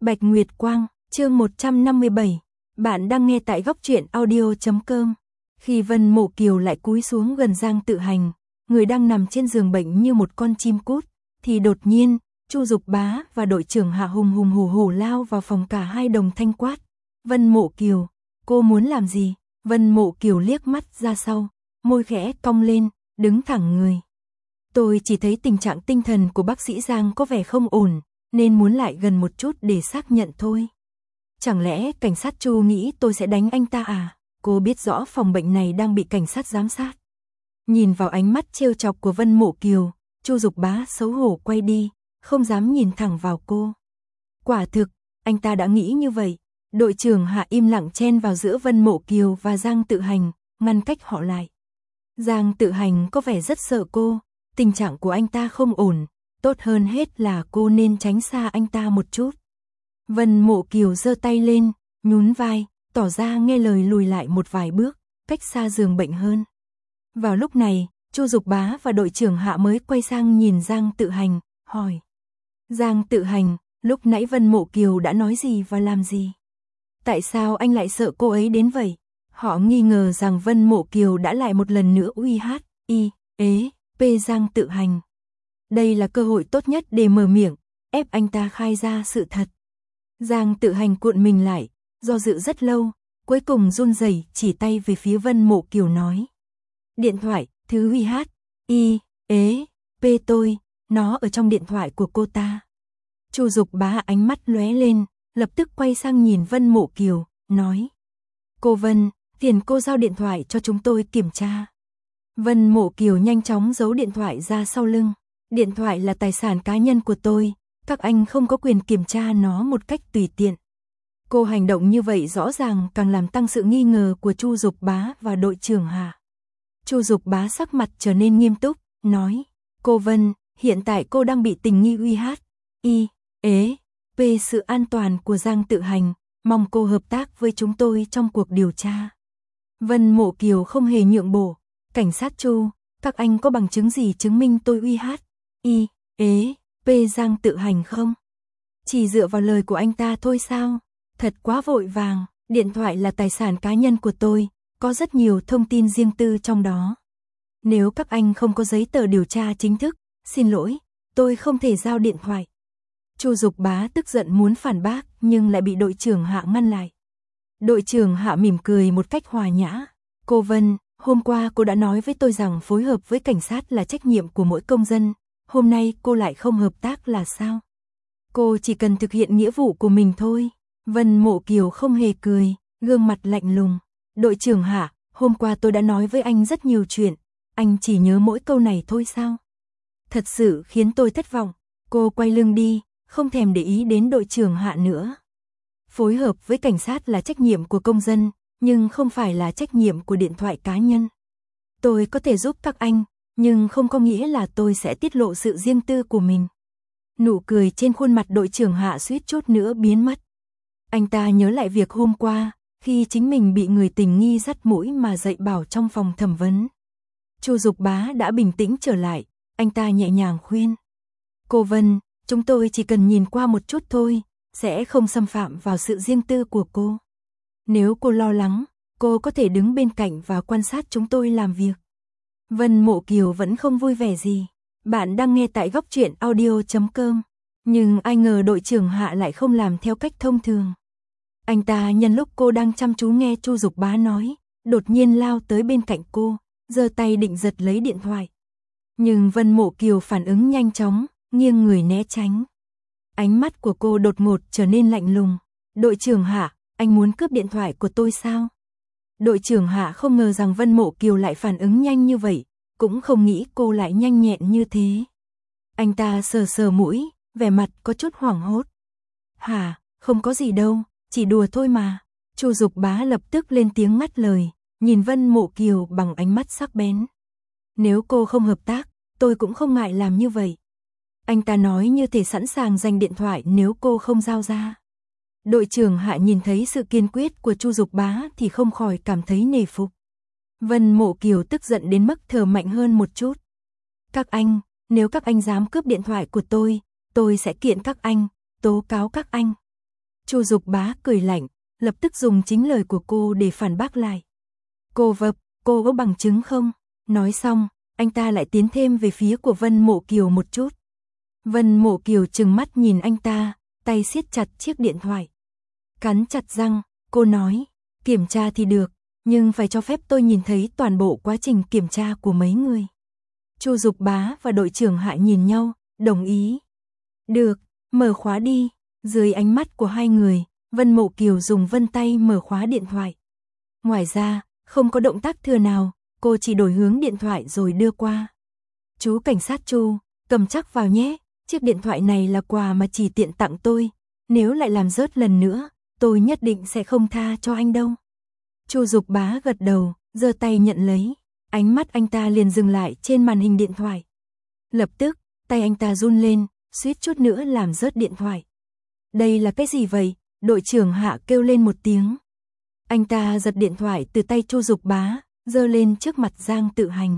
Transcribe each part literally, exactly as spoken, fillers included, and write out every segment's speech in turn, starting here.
Bạch Nguyệt Quang, chương một trăm năm mươi bảy. Bạn đang nghe tại góc truyện audio chấm com. Khi Vân Mộ Kiều lại cúi xuống gần Giang Tự Hành, người đang nằm trên giường bệnh như một con chim cút, thì đột nhiên, Chu Dục Bá và đội trưởng Hạ hùng hùng hổ hổ lao vào phòng, cả hai đồng thanh quát. Vân Mộ Kiều, cô muốn làm gì? Vân Mộ Kiều liếc mắt ra sau, môi khẽ cong lên, đứng thẳng người. Tôi chỉ thấy tình trạng tinh thần của bác sĩ Giang có vẻ không ổn, nên muốn lại gần một chút để xác nhận thôi. Chẳng lẽ cảnh sát Chu nghĩ tôi sẽ đánh anh ta à? Cô biết rõ phòng bệnh này đang bị cảnh sát giám sát. Nhìn vào ánh mắt trêu chọc của Vân Mộ Kiều, Chu Dục Bá xấu hổ quay đi, không dám nhìn thẳng vào cô. Quả thực, anh ta đã nghĩ như vậy. Đội trưởng Hạ im lặng chen vào giữa Vân Mộ Kiều và Giang Tự Hành, ngăn cách họ lại. Giang Tự Hành có vẻ rất sợ cô, tình trạng của anh ta không ổn, tốt hơn hết là cô nên tránh xa anh ta một chút. Vân Mộ Kiều giơ tay lên, nhún vai, tỏ ra nghe lời lùi lại một vài bước, cách xa giường bệnh hơn. Vào lúc này, Chu Dục Bá và đội trưởng Hạ mới quay sang nhìn Giang Tự Hành, hỏi. Giang Tự Hành, lúc nãy Vân Mộ Kiều đã nói gì và làm gì? Tại sao anh lại sợ cô ấy đến vậy? Họ nghi ngờ rằng Vân Mộ Kiều đã lại một lần nữa uy hát, y, ế, p Giang Tự Hành. Đây là cơ hội tốt nhất để mở miệng, ép anh ta khai ra sự thật. Giang Tự Hành cuộn mình lại, do dự rất lâu, cuối cùng run rẩy chỉ tay về phía Vân Mộ Kiều nói. Điện thoại, thứ uy hát, y, ế, p tôi, nó ở trong điện thoại của cô ta. Chu Dục Bá ánh mắt lóe lên, lập tức quay sang nhìn Vân Mộ Kiều, nói. Cô Vân, phiền cô giao điện thoại cho chúng tôi kiểm tra. Vân Mộ Kiều nhanh chóng giấu điện thoại ra sau lưng. Điện thoại là tài sản cá nhân của tôi, các anh không có quyền kiểm tra nó một cách tùy tiện. Cô hành động như vậy rõ ràng càng làm tăng sự nghi ngờ của Chu Dục Bá và đội trưởng Hạ. Chu Dục Bá sắc mặt trở nên nghiêm túc, nói. Cô Vân, hiện tại cô đang bị tình nghi uy hát, y, ế, p sự an toàn của Giang Tự Hành, mong cô hợp tác với chúng tôi trong cuộc điều tra. Vân Mộ Kiều không hề nhượng bộ. Cảnh sát Chu, các anh có bằng chứng gì chứng minh tôi uy hát, y, ế, p Giang Tự Hành không? Chỉ dựa vào lời của anh ta thôi sao? Thật quá vội vàng, điện thoại là tài sản cá nhân của tôi, có rất nhiều thông tin riêng tư trong đó. Nếu các anh không có giấy tờ điều tra chính thức, xin lỗi, tôi không thể giao điện thoại. Chu Dục Bá tức giận muốn phản bác nhưng lại bị đội trưởng Hạ ngăn lại. Đội trưởng Hạ mỉm cười một cách hòa nhã. Cô Vân, hôm qua cô đã nói với tôi rằng phối hợp với cảnh sát là trách nhiệm của mỗi công dân, hôm nay cô lại không hợp tác là sao? Cô chỉ cần thực hiện nghĩa vụ của mình thôi. Vân Mộ Kiều không hề cười, gương mặt lạnh lùng. Đội trưởng Hạ, hôm qua tôi đã nói với anh rất nhiều chuyện, anh chỉ nhớ mỗi câu này thôi sao? Thật sự khiến tôi thất vọng. Cô quay lưng đi, không thèm để ý đến đội trưởng Hạ nữa. Phối hợp với cảnh sát là trách nhiệm của công dân, nhưng không phải là trách nhiệm của điện thoại cá nhân. Tôi có thể giúp các anh, nhưng không có nghĩa là tôi sẽ tiết lộ sự riêng tư của mình. Nụ cười trên khuôn mặt đội trưởng Hạ suýt chút nữa biến mất. Anh ta nhớ lại việc hôm qua, khi chính mình bị người tình nghi dắt mũi mà dạy bảo trong phòng thẩm vấn. Chu Dục Bá đã bình tĩnh trở lại, anh ta nhẹ nhàng khuyên. Cô Vân, chúng tôi chỉ cần nhìn qua một chút thôi, sẽ không xâm phạm vào sự riêng tư của cô. Nếu cô lo lắng, cô có thể đứng bên cạnh và quan sát chúng tôi làm việc. Vân Mộ Kiều vẫn không vui vẻ gì. Bạn đang nghe tại góc truyện audio chấm com. Nhưng ai ngờ đội trưởng Hạ lại không làm theo cách thông thường. Anh ta nhân lúc cô đang chăm chú nghe Chu Dục Bá nói, đột nhiên lao tới bên cạnh cô, giơ tay định giật lấy điện thoại. Nhưng Vân Mộ Kiều phản ứng nhanh chóng, nghiêng người né tránh. Ánh mắt của cô đột ngột trở nên lạnh lùng. Đội trưởng Hạ, anh muốn cướp điện thoại của tôi sao? Đội trưởng Hạ không ngờ rằng Vân Mộ Kiều lại phản ứng nhanh như vậy, cũng không nghĩ cô lại nhanh nhẹn như thế. Anh ta sờ sờ mũi, vẻ mặt có chút hoảng hốt. Hả, không có gì đâu, chỉ đùa thôi mà. Chu Dục Bá lập tức lên tiếng ngắt lời, nhìn Vân Mộ Kiều bằng ánh mắt sắc bén. Nếu cô không hợp tác, tôi cũng không ngại làm như vậy. Anh ta nói như thể sẵn sàng giành điện thoại nếu cô không giao ra. Đội trưởng Hạ nhìn thấy sự kiên quyết của Chu Dục Bá thì không khỏi cảm thấy nể phục. Vân Mộ Kiều tức giận đến mức thở mạnh hơn một chút. Các anh, nếu các anh dám cướp điện thoại của tôi, tôi sẽ kiện các anh, tố cáo các anh. Chu Dục Bá cười lạnh, lập tức dùng chính lời của cô để phản bác lại. Cô vập, cô có bằng chứng không? Nói xong, anh ta lại tiến thêm về phía của Vân Mộ Kiều một chút. Vân Mộ Kiều trừng mắt nhìn anh ta, tay siết chặt chiếc điện thoại. Cắn chặt răng, cô nói, kiểm tra thì được, nhưng phải cho phép tôi nhìn thấy toàn bộ quá trình kiểm tra của mấy người. Chu Dục Bá và đội trưởng Hạ nhìn nhau, đồng ý. Được, mở khóa đi. Dưới ánh mắt của hai người, Vân Mộ Kiều dùng vân tay mở khóa điện thoại. Ngoài ra, không có động tác thừa nào, cô chỉ đổi hướng điện thoại rồi đưa qua. Chú cảnh sát Chu, cầm chắc vào nhé, chiếc điện thoại này là quà mà chỉ tiện tặng tôi, nếu lại làm rớt lần nữa, tôi nhất định sẽ không tha cho anh đâu. Chu Dục Bá gật đầu, giơ tay nhận lấy, ánh mắt anh ta liền dừng lại trên màn hình điện thoại. Lập tức, tay anh ta run lên, suýt chút nữa làm rớt điện thoại. Đây là cái gì vậy? Đội trưởng Hạ kêu lên một tiếng. Anh ta giật điện thoại từ tay Chu Dục Bá, giơ lên trước mặt Giang Tự Hành.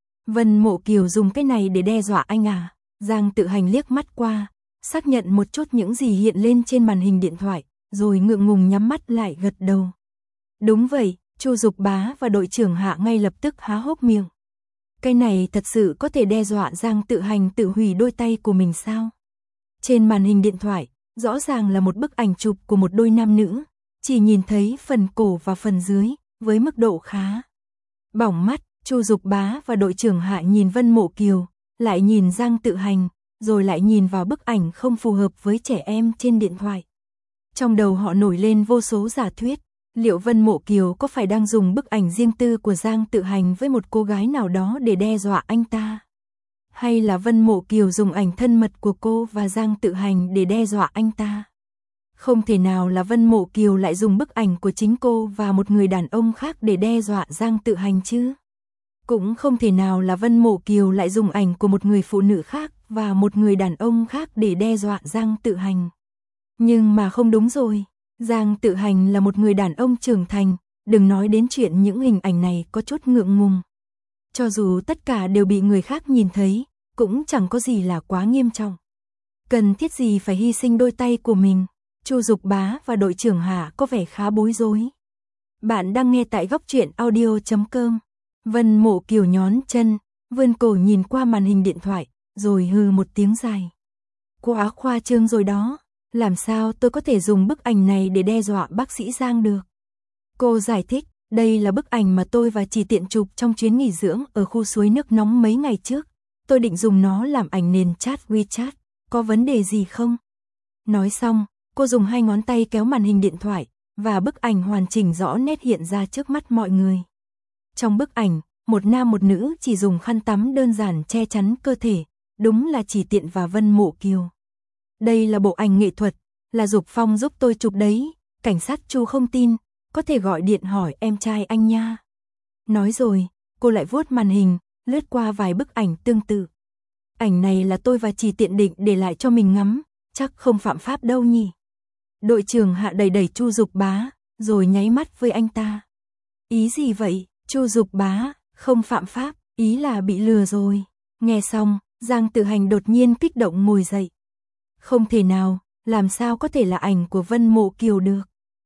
Vân Mộ Kiều dùng cái này để đe dọa anh à? Giang Tự Hành liếc mắt qua, xác nhận một chút những gì hiện lên trên màn hình điện thoại, rồi ngượng ngùng nhắm mắt lại gật đầu. Đúng vậy, Chu Dục Bá và đội trưởng Hạ ngay lập tức há hốc miệng. Cái này thật sự có thể đe dọa Giang Tự Hành tự hủy đôi tay của mình sao? Trên màn hình điện thoại, rõ ràng là một bức ảnh chụp của một đôi nam nữ, chỉ nhìn thấy phần cổ và phần dưới, với mức độ khá bỏng mắt. Chu Dục Bá và đội trưởng Hạ nhìn Vân Mộ Kiều, lại nhìn Giang Tự Hành, rồi lại nhìn vào bức ảnh không phù hợp với trẻ em trên điện thoại. Trong đầu họ nổi lên vô số giả thuyết, liệu Vân Mộ Kiều có phải đang dùng bức ảnh riêng tư của Giang Tự Hành với một cô gái nào đó để đe dọa anh ta? Hay là Vân Mộ Kiều dùng ảnh thân mật của cô và Giang Tự Hành để đe dọa anh ta? Không thể nào là Vân Mộ Kiều lại dùng bức ảnh của chính cô và một người đàn ông khác để đe dọa Giang Tự Hành chứ? Cũng không thể nào là Vân Mộ Kiều lại dùng ảnh của một người phụ nữ khác và một người đàn ông khác để đe dọa Giang Tự Hành. Nhưng mà không đúng rồi, Giang Tự Hành là một người đàn ông trưởng thành, đừng nói đến chuyện những hình ảnh này có chút ngượng ngùng. Cho dù tất cả đều bị người khác nhìn thấy, cũng chẳng có gì là quá nghiêm trọng. Cần thiết gì phải hy sinh đôi tay của mình? Chu Dục Bá và đội trưởng Hạ có vẻ khá bối rối. Bạn đang nghe tại góc truyện audio chấm com. Vân Mộ Kiều nhón chân, vươn cổ nhìn qua màn hình điện thoại, rồi hừ một tiếng dài. Quá khoa trương rồi đó, làm sao tôi có thể dùng bức ảnh này để đe dọa bác sĩ Giang được? Cô giải thích, đây là bức ảnh mà tôi và Chỉ Tiện chụp trong chuyến nghỉ dưỡng ở khu suối nước nóng mấy ngày trước. Tôi định dùng nó làm ảnh nền chat WeChat, có vấn đề gì không? Nói xong, cô dùng hai ngón tay kéo màn hình điện thoại, và bức ảnh hoàn chỉnh rõ nét hiện ra trước mắt mọi người. Trong bức ảnh, một nam một nữ chỉ dùng khăn tắm đơn giản che chắn cơ thể, đúng là Chỉ Tiện và Vân Mộ Kiều. Đây là bộ ảnh nghệ thuật, là Dục Phong giúp tôi chụp đấy, cảnh sát Chu không tin, có thể gọi điện hỏi em trai anh nha. Nói rồi, cô lại vuốt màn hình, lướt qua vài bức ảnh tương tự. Ảnh này là tôi và Chỉ Tiện định để lại cho mình ngắm, chắc không phạm pháp đâu nhỉ. Đội trưởng Hạ đẩy đẩy Chu Dục Bá, rồi nháy mắt với anh ta. Ý gì vậy? Chu Dục Bá, không phạm pháp, ý là bị lừa rồi. Nghe xong, Giang Tự Hành đột nhiên kích động ngồi dậy. Không thể nào, làm sao có thể là ảnh của Vân Mộ Kiều được?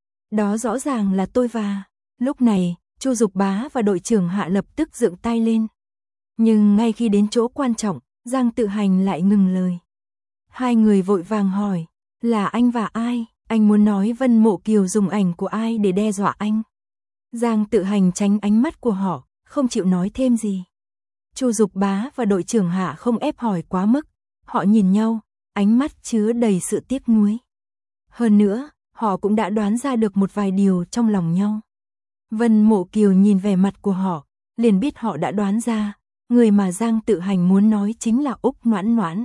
Đó rõ ràng là tôi và... Lúc này, Chu Dục Bá và đội trưởng Hạ lập tức dựng tay lên. Nhưng ngay khi đến chỗ quan trọng, Giang Tự Hành lại ngừng lời. Hai người vội vàng hỏi, là anh và ai? Anh muốn nói Vân Mộ Kiều dùng ảnh của ai để đe dọa anh? Giang Tự Hành tránh ánh mắt của họ, không chịu nói thêm gì. Chu Dục Bá và đội trưởng Hạ không ép hỏi quá mức, họ nhìn nhau, ánh mắt chứa đầy sự tiếc nuối. Hơn nữa, họ cũng đã đoán ra được một vài điều trong lòng nhau. Vân Mộ Kiều nhìn vẻ mặt của họ, liền biết họ đã đoán ra, người mà Giang Tự Hành muốn nói chính là Úc Noãn Noãn.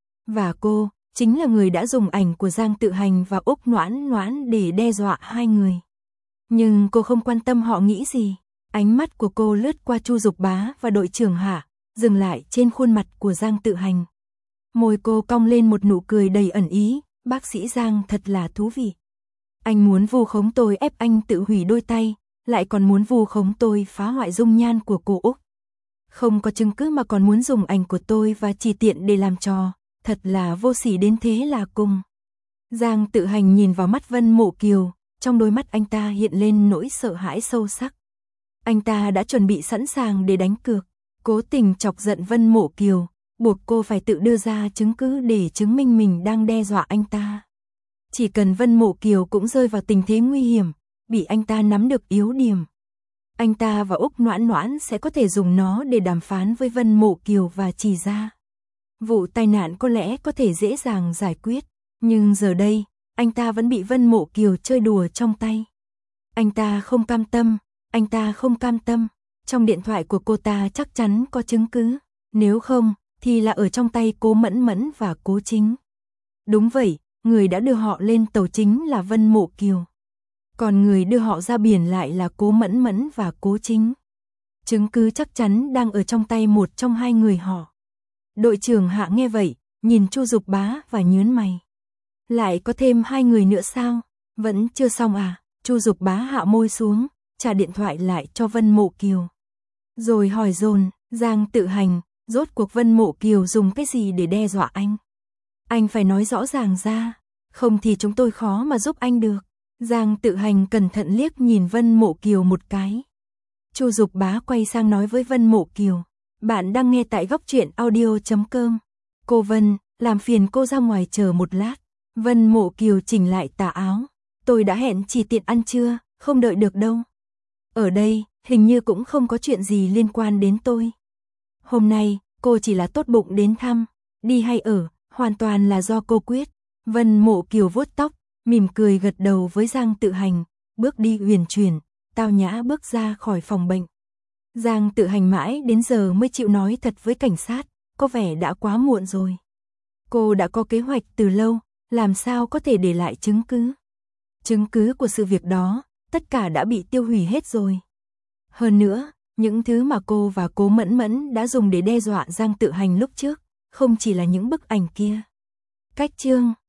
Và cô, chính là người đã dùng ảnh của Giang Tự Hành và Úc Noãn Noãn để đe dọa hai người. Nhưng cô không quan tâm họ nghĩ gì, ánh mắt của cô lướt qua Chu Dục Bá và đội trưởng Hạ, dừng lại trên khuôn mặt của Giang Tự Hành. Môi cô cong lên một nụ cười đầy ẩn ý, bác sĩ Giang thật là thú vị. Anh muốn vu khống tôi ép anh tự hủy đôi tay, lại còn muốn vu khống tôi phá hoại dung nhan của cô Úc. Không có chứng cứ mà còn muốn dùng ảnh của tôi và Chỉ Tiện để làm trò, thật là vô sỉ đến thế là cùng. Giang Tự Hành nhìn vào mắt Vân Mộ Kiều, trong đôi mắt anh ta hiện lên nỗi sợ hãi sâu sắc. Anh ta đã chuẩn bị sẵn sàng để đánh cược, cố tình chọc giận Vân Mộ Kiều, buộc cô phải tự đưa ra chứng cứ để chứng minh mình đang đe dọa anh ta. Chỉ cần Vân Mộ Kiều cũng rơi vào tình thế nguy hiểm, bị anh ta nắm được yếu điểm, anh ta và Úc Noãn Noãn sẽ có thể dùng nó để đàm phán với Vân Mộ Kiều và Trì Gia. Vụ tai nạn có lẽ có thể dễ dàng giải quyết, nhưng giờ đây, anh ta vẫn bị Vân Mộ Kiều chơi đùa trong tay. Anh ta không cam tâm, anh ta không cam tâm, trong điện thoại của cô ta chắc chắn có chứng cứ, nếu không, thì là ở trong tay Cố Mẫn Mẫn và Cố Chính. Đúng vậy, người đã đưa họ lên tàu chính là Vân Mộ Kiều. Còn người đưa họ ra biển lại là Cố Mẫn Mẫn và Cố Chính. Chứng cứ chắc chắn đang ở trong tay một trong hai người họ. Đội trưởng Hạ nghe vậy, nhìn Chu Dục Bá và nhướng mày. Lại có thêm hai người nữa sao? Vẫn chưa xong à? Chu Dục Bá hạ môi xuống, trả điện thoại lại cho Vân Mộ Kiều. Rồi hỏi dồn, Giang Tự Hành, rốt cuộc Vân Mộ Kiều dùng cái gì để đe dọa anh? Anh phải nói rõ ràng ra, không thì chúng tôi khó mà giúp anh được. Giang Tự Hành cẩn thận liếc nhìn Vân Mộ Kiều một cái. Chu Dục Bá quay sang nói với Vân Mộ Kiều, bạn đang nghe tại góc truyện audio chấm com. Cô Vân, làm phiền cô ra ngoài chờ một lát. Vân Mộ Kiều chỉnh lại tà áo. Tôi đã hẹn Trì Tiện ăn trưa, không đợi được đâu. Ở đây, hình như cũng không có chuyện gì liên quan đến tôi. Hôm nay, cô chỉ là tốt bụng đến thăm, đi hay ở, hoàn toàn là do cô quyết. Vân Mộ Kiều vuốt tóc, mỉm cười gật đầu với Giang Tự Hành, bước đi uyển chuyển, tao nhã bước ra khỏi phòng bệnh. Giang Tự Hành mãi đến giờ mới chịu nói thật với cảnh sát, có vẻ đã quá muộn rồi. Cô đã có kế hoạch từ lâu, làm sao có thể để lại chứng cứ. Chứng cứ của sự việc đó, tất cả đã bị tiêu hủy hết rồi. Hơn nữa, những thứ mà cô và Cố Mẫn Mẫn đã dùng để đe dọa Giang Tự Hành lúc trước, không chỉ là những bức ảnh kia. Cách chương